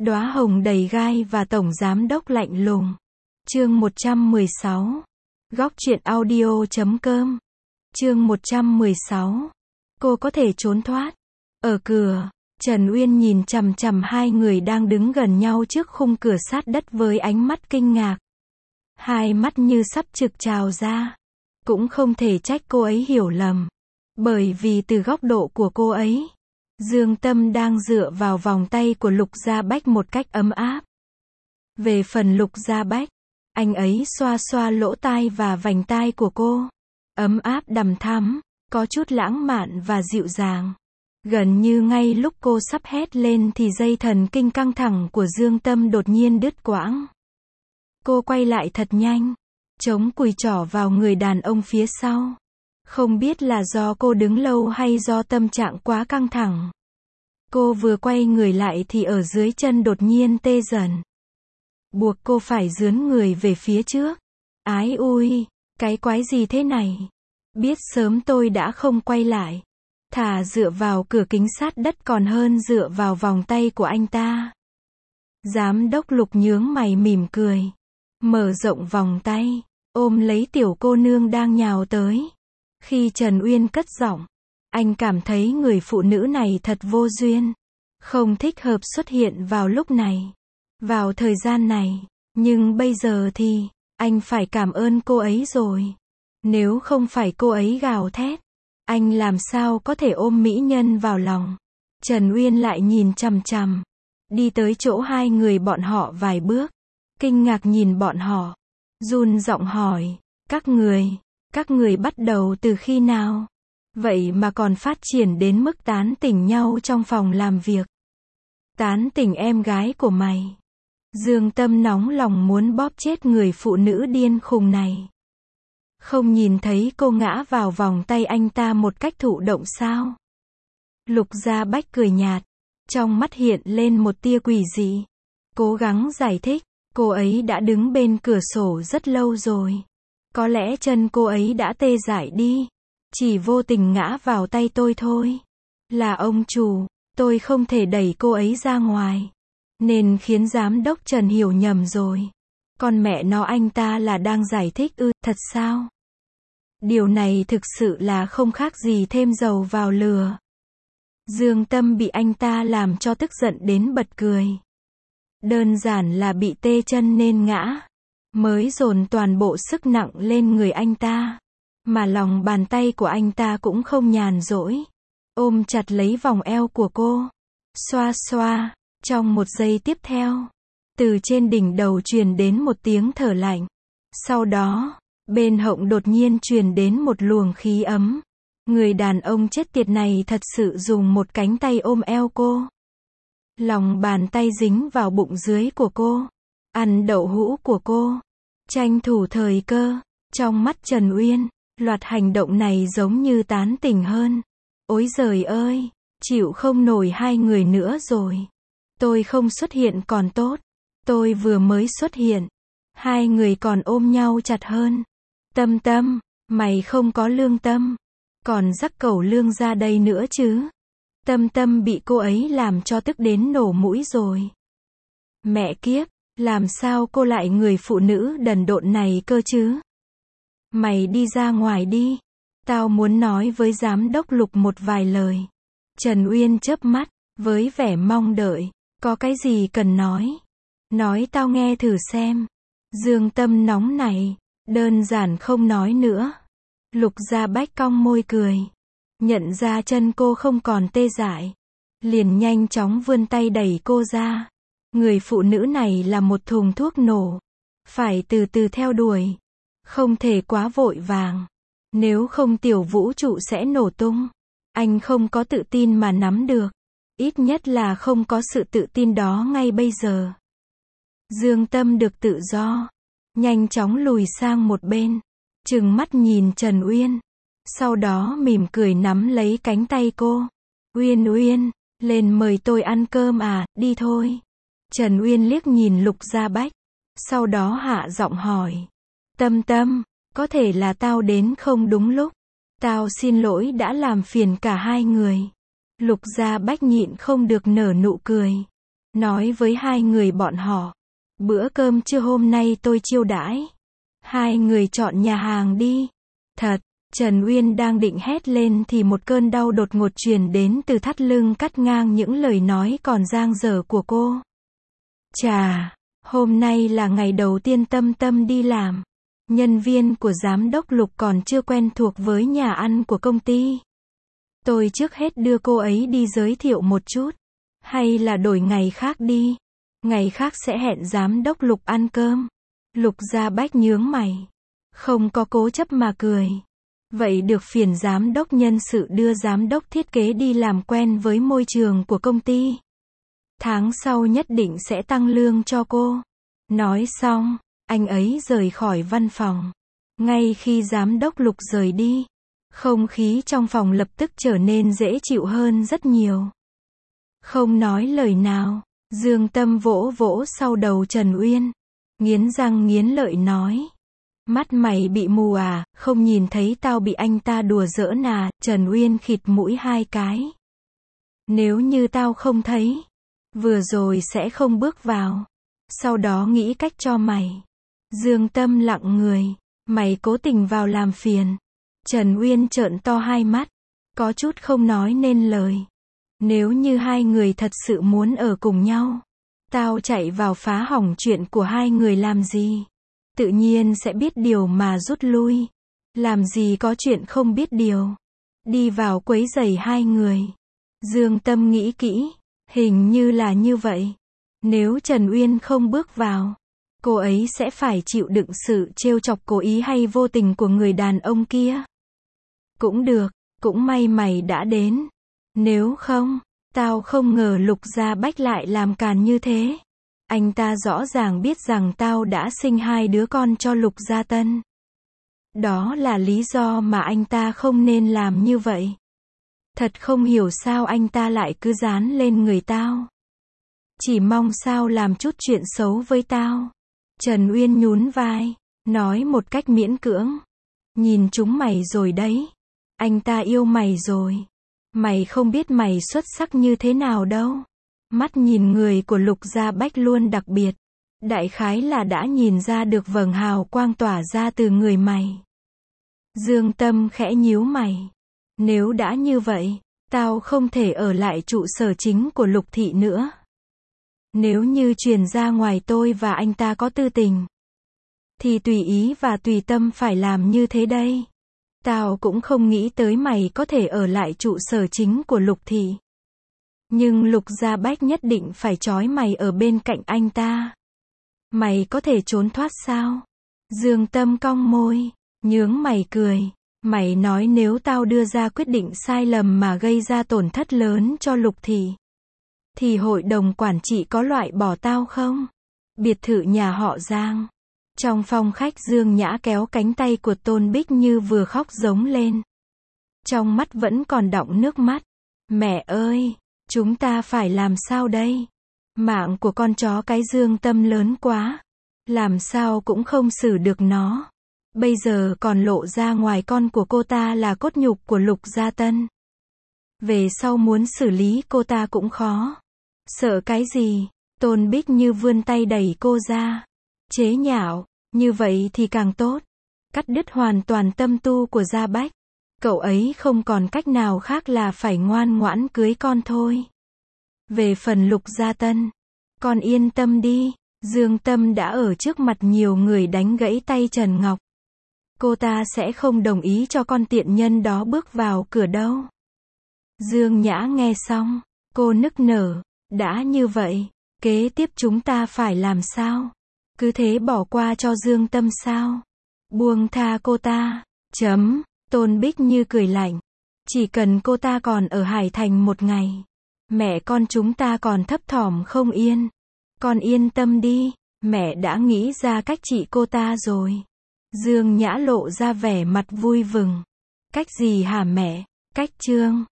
Đóa hồng đầy gai và tổng giám đốc lạnh lùng. Chương 116. Góc truyện audio.com. Chương 116. Cô có thể trốn thoát. Ở cửa, Trần Uyên nhìn chằm chằm hai người đang đứng gần nhau trước khung cửa sát đất với ánh mắt kinh ngạc. Hai mắt như sắp trực trào ra. Cũng không thể trách cô ấy hiểu lầm. Bởi vì từ góc độ của cô ấy, Dương Tâm đang dựa vào vòng tay của Lục Gia Bách một cách ấm áp. Về phần Lục Gia Bách, anh ấy xoa xoa lỗ tai và vành tai của cô. Ấm áp đằm thắm, có chút lãng mạn và dịu dàng. Gần như ngay lúc cô sắp hét lên thì dây thần kinh căng thẳng của Dương Tâm đột nhiên đứt quãng. Cô quay lại thật nhanh, chống cùi trỏ vào người đàn ông phía sau. Không biết là do cô đứng lâu hay do tâm trạng quá căng thẳng. Cô vừa quay người lại thì ở dưới chân đột nhiên tê dần. Buộc cô phải dướn người về phía trước. Ái ui, cái quái gì thế này? Biết sớm tôi đã không quay lại. Thà dựa vào cửa kính sát đất còn hơn dựa vào vòng tay của anh ta. Giám đốc Lục nhướng mày mỉm cười. Mở rộng vòng tay, ôm lấy tiểu cô nương đang nhào tới. Khi Trần Uyên cất giọng, anh cảm thấy người phụ nữ này thật vô duyên. Không thích hợp xuất hiện vào lúc này. Vào thời gian này. Nhưng bây giờ thì, anh phải cảm ơn cô ấy rồi. Nếu không phải cô ấy gào thét, anh làm sao có thể ôm mỹ nhân vào lòng. Trần Uyên lại nhìn chằm chằm. Đi tới chỗ hai người bọn họ vài bước. Kinh ngạc nhìn bọn họ. Run giọng hỏi, các người bắt đầu từ khi nào? Vậy mà còn phát triển đến mức tán tỉnh nhau trong phòng làm việc. Tán tỉnh em gái của mày. Dương Tâm nóng lòng muốn bóp chết người phụ nữ điên khùng này. Không nhìn thấy cô ngã vào vòng tay anh ta một cách thụ động sao? Lục Gia Bách cười nhạt, trong mắt hiện lên một tia quỷ dị. Cố gắng giải thích, cô ấy đã đứng bên cửa sổ rất lâu rồi. Có lẽ chân cô ấy đã tê dại đi. Chỉ vô tình ngã vào tay tôi thôi. Là ông chủ, tôi không thể đẩy cô ấy ra ngoài. Nên khiến giám đốc Trần hiểu nhầm rồi. Con mẹ nó, anh ta là đang giải thích ư, thật sao? Điều này thực sự là không khác gì thêm dầu vào lửa. Dương Tâm bị anh ta làm cho tức giận đến bật cười. Đơn giản là bị tê chân nên ngã. Mới dồn toàn bộ sức nặng lên người anh ta. Mà lòng bàn tay của anh ta cũng không nhàn rỗi. Ôm chặt lấy vòng eo của cô. Xoa xoa. Trong một giây tiếp theo, từ trên đỉnh đầu truyền đến một tiếng thở lạnh. Sau đó, bên họng đột nhiên truyền đến một luồng khí ấm. Người đàn ông chết tiệt này thật sự dùng một cánh tay ôm eo cô. Lòng bàn tay dính vào bụng dưới của cô. Ăn đậu hũ của cô. Tranh thủ thời cơ. Trong mắt Trần Uyên, loạt hành động này giống như tán tỉnh hơn. Ôi giời ơi, chịu không nổi hai người nữa rồi. Tôi không xuất hiện còn tốt. Tôi vừa mới xuất hiện. Hai người còn ôm nhau chặt hơn. Tâm Tâm, mày không có lương tâm. Còn rắc cẩu lương ra đây nữa chứ. Tâm Tâm bị cô ấy làm cho tức đến nổ mũi rồi. Mẹ kiếp, làm sao cô lại người phụ nữ đần độn này cơ chứ? Mày đi ra ngoài đi. Tao muốn nói với giám đốc Lục một vài lời. Trần Uyên chớp mắt, với vẻ mong đợi. Có cái gì cần nói? Nói tao nghe thử xem. Dương Tâm nóng này. Đơn giản không nói nữa. Lục Gia Bách cong môi cười. Nhận ra chân cô không còn tê dại. Liền nhanh chóng vươn tay đẩy cô ra. Người phụ nữ này là một thùng thuốc nổ. Phải từ từ theo đuổi. Không thể quá vội vàng. Nếu không tiểu vũ trụ sẽ nổ tung. Anh không có tự tin mà nắm được. Ít nhất là không có sự tự tin đó ngay bây giờ. Dương Tâm được tự do. Nhanh chóng lùi sang một bên. Trừng mắt nhìn Trần Uyên. Sau đó mỉm cười nắm lấy cánh tay cô. Uyên Uyên, lên mời tôi ăn cơm à, đi thôi. Trần Uyên liếc nhìn Lục Gia Bách. Sau đó hạ giọng hỏi. Tâm Tâm, có thể là tao đến không đúng lúc. Tao xin lỗi đã làm phiền cả hai người. Lục Gia Bách nhịn không được nở nụ cười. nói với hai người bọn họ, bữa cơm trưa hôm nay tôi chiêu đãi. Hai người chọn nhà hàng đi. Thật, Trần Uyên đang định hét lên thì một cơn đau đột ngột truyền đến từ thắt lưng cắt ngang những lời nói còn dang dở của cô. Chà, hôm nay là ngày đầu tiên Tâm Tâm đi làm. Nhân viên của giám đốc Lục còn chưa quen thuộc với nhà ăn của công ty. Tôi trước hết đưa cô ấy đi giới thiệu một chút. Hay là đổi ngày khác đi. Ngày khác sẽ hẹn giám đốc Lục ăn cơm. Lục Gia Bách nhướng mày. Không có cố chấp mà cười. Vậy được phiền giám đốc nhân sự đưa giám đốc thiết kế đi làm quen với môi trường của công ty. Tháng sau nhất định sẽ tăng lương cho cô. Nói xong, anh ấy rời khỏi văn phòng. Ngay khi giám đốc Lục rời đi, không khí trong phòng lập tức trở nên dễ chịu hơn rất nhiều. Không nói lời nào, Dương Tâm vỗ vỗ sau đầu Trần Uyên. Nghiến răng nghiến lợi nói. Mắt mày bị mù à, không nhìn thấy tao bị anh ta đùa giỡn à? Trần Uyên khịt mũi hai cái. Nếu như tao không thấy, vừa rồi sẽ không bước vào. Sau đó nghĩ cách cho mày. Dương Tâm lặng người. Mày cố tình vào làm phiền. Trần Uyên trợn to hai mắt. Có chút không nói nên lời. Nếu như hai người thật sự muốn ở cùng nhau, tao chạy vào phá hỏng chuyện của hai người làm gì? Tự nhiên sẽ biết điều mà rút lui. Làm gì có chuyện không biết điều. Đi vào quấy rầy hai người. Dương Tâm nghĩ kỹ. Hình như là như vậy. Nếu Trần Uyên không bước vào, cô ấy sẽ phải chịu đựng sự trêu chọc cố ý hay vô tình của người đàn ông kia. Cũng được, cũng may mày đã đến. Nếu không, tao không ngờ Lục Gia Bách lại làm càn như thế. Anh ta rõ ràng biết rằng tao đã sinh hai đứa con cho Lục Gia Tân. Đó là lý do mà anh ta không nên làm như vậy. Thật không hiểu sao anh ta lại cứ dán lên người tao. Chỉ mong sao làm chút chuyện xấu với tao. Trần Uyên nhún vai, nói một cách miễn cưỡng. Nhìn chúng mày rồi đấy. Anh ta yêu mày rồi. Mày không biết mày xuất sắc như thế nào đâu. Mắt nhìn người của Lục Gia Bách luôn đặc biệt. Đại khái là đã nhìn ra được vầng hào quang tỏa ra từ người mày. Dương Tâm khẽ nhíu mày. Nếu đã như vậy, tao không thể ở lại trụ sở chính của Lục thị nữa. Nếu như truyền ra ngoài tôi và anh ta có tư tình, thì tùy ý và tùy tâm phải làm như thế đây. Tao cũng không nghĩ tới mày có thể ở lại trụ sở chính của Lục thị. Nhưng Lục Gia Bách nhất định phải trói mày ở bên cạnh anh ta. Mày có thể trốn thoát sao? Dương Tâm cong môi, nhướng mày cười. Mày nói nếu tao đưa ra quyết định sai lầm mà gây ra tổn thất lớn cho Lục thị, thì hội đồng quản trị có loại bỏ tao không? Biệt thự nhà họ Giang. Trong phòng khách Dương Nhã kéo cánh tay của Tôn Bích Như vừa khóc giống lên. Trong mắt vẫn còn đọng nước mắt. Mẹ ơi, chúng ta phải làm sao đây? Mạng của con chó cái Dương Tâm lớn quá. Làm sao cũng không xử được nó. Bây giờ còn lộ ra ngoài con của cô ta là cốt nhục của Lục Gia Tân. Về sau muốn xử lý cô ta cũng khó. Sợ cái gì? Tôn Bích Như vươn tay đẩy cô ra. Chế nhạo, như vậy thì càng tốt. Cắt đứt hoàn toàn tâm tu của Gia Bách. Cậu ấy không còn cách nào khác là phải ngoan ngoãn cưới con thôi. Về phần Lục Gia Tân, con yên tâm đi. Dương Tâm đã ở trước mặt nhiều người đánh gãy tay Trần Ngọc. Cô ta sẽ không đồng ý cho con tiện nhân đó bước vào cửa đâu. Dương Nhã nghe xong, cô nức nở. Đã như vậy, kế tiếp chúng ta phải làm sao? Cứ thế bỏ qua cho Dương Tâm sao? Buông tha cô ta. Tôn Bích Như cười lạnh. Chỉ cần cô ta còn ở Hải Thành một ngày, mẹ con chúng ta còn thấp thỏm không yên. Con yên tâm đi, mẹ đã nghĩ ra cách trị cô ta rồi. Dương Nhã lộ ra vẻ mặt vui vừng. Cách gì hả mẹ? Cách Trương.